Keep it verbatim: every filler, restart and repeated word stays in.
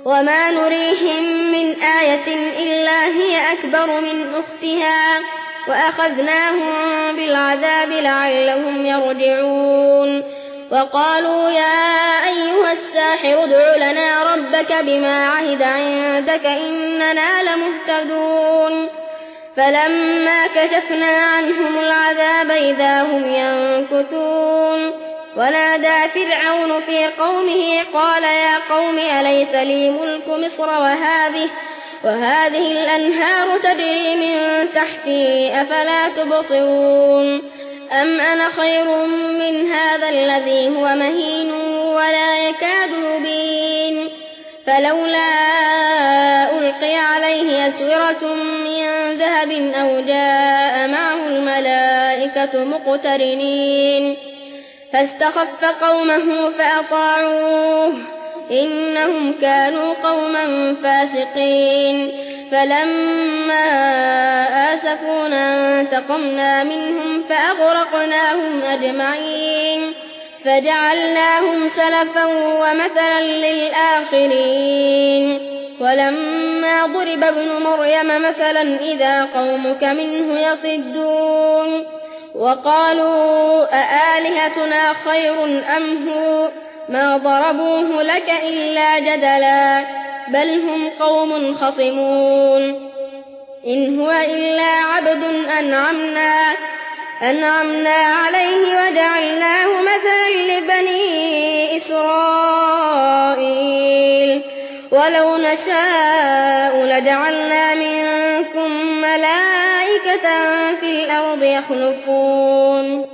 وما نريهم من آية إلا هي أكبر من أختها وأخذناهم بالعذاب لعلهم يرجعون وقالوا يا أيها الساحر ادع لنا ربك بما عهد عندك إننا لمهتدون فلما كشفنا عنهم العذاب إذا هم ينكثون ونادى فرعون في قومه قال يا قوم أليس لي ملك مصر وهذه, وهذه الأنهار تجري من تحتي أفلا تبصرون أم أنا خير من هذا الذي هو مهين ولا يكاد يبين فلولا ألقي عليه أسورة من ذهب أو جاء معه الملائكة مقترنين فاستخف قومه فأطاعوه إنهم كانوا قوما فاسقين فلما آسفونا انتقمنا منهم فأغرقناهم أجمعين فجعلناهم سلفا ومثلا للآخرين ولما ضرب ابن مريم مثلا إذا قومك منه يصدون وقالوا أآلهتنا خير أم هو ما ضربوه لك إلا جدلا بل هم قوم خصمون إن هو إلا عبد أنعمنا, أنعمنا عليه وجعلناه مثلا لبني إسرائيل ولو نشاء لجعلنا منكم ملائكة في الأرض يخلفون